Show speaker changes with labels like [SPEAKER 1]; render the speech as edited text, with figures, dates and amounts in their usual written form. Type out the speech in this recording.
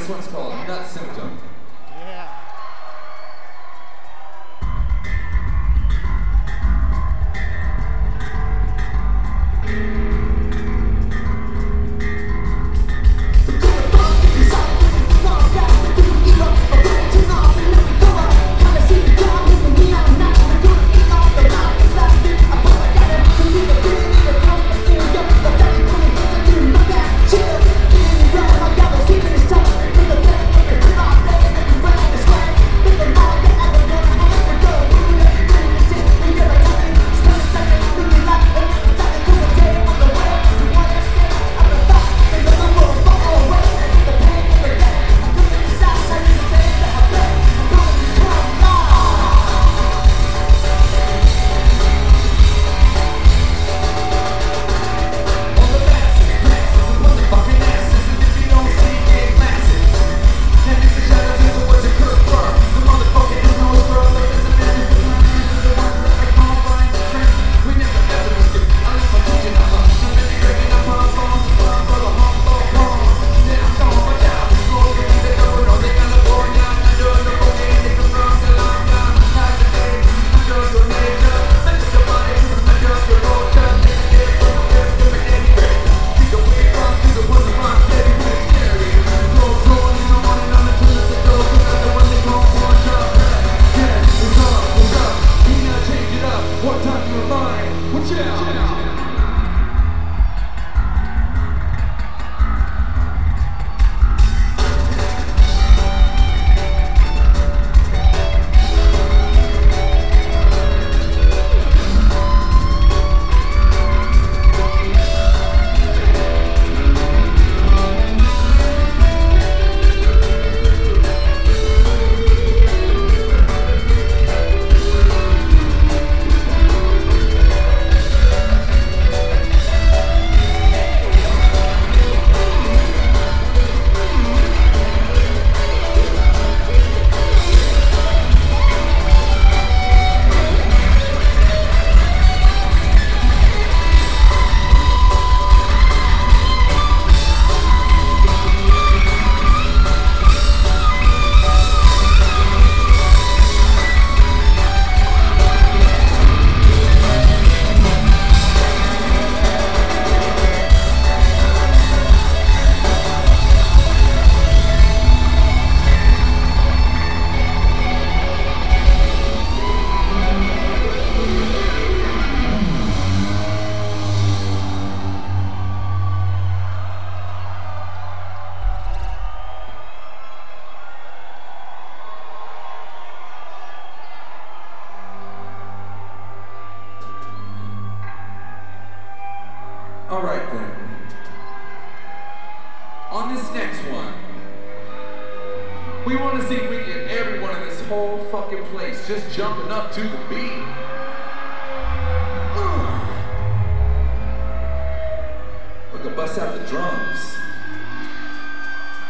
[SPEAKER 1] This one's called Nut Symptom.
[SPEAKER 2] Yeah.
[SPEAKER 1] Alright then. On this next one, we want to see if we can get everyone in this whole fucking place just jumping up to the beat. We can bust out the drums.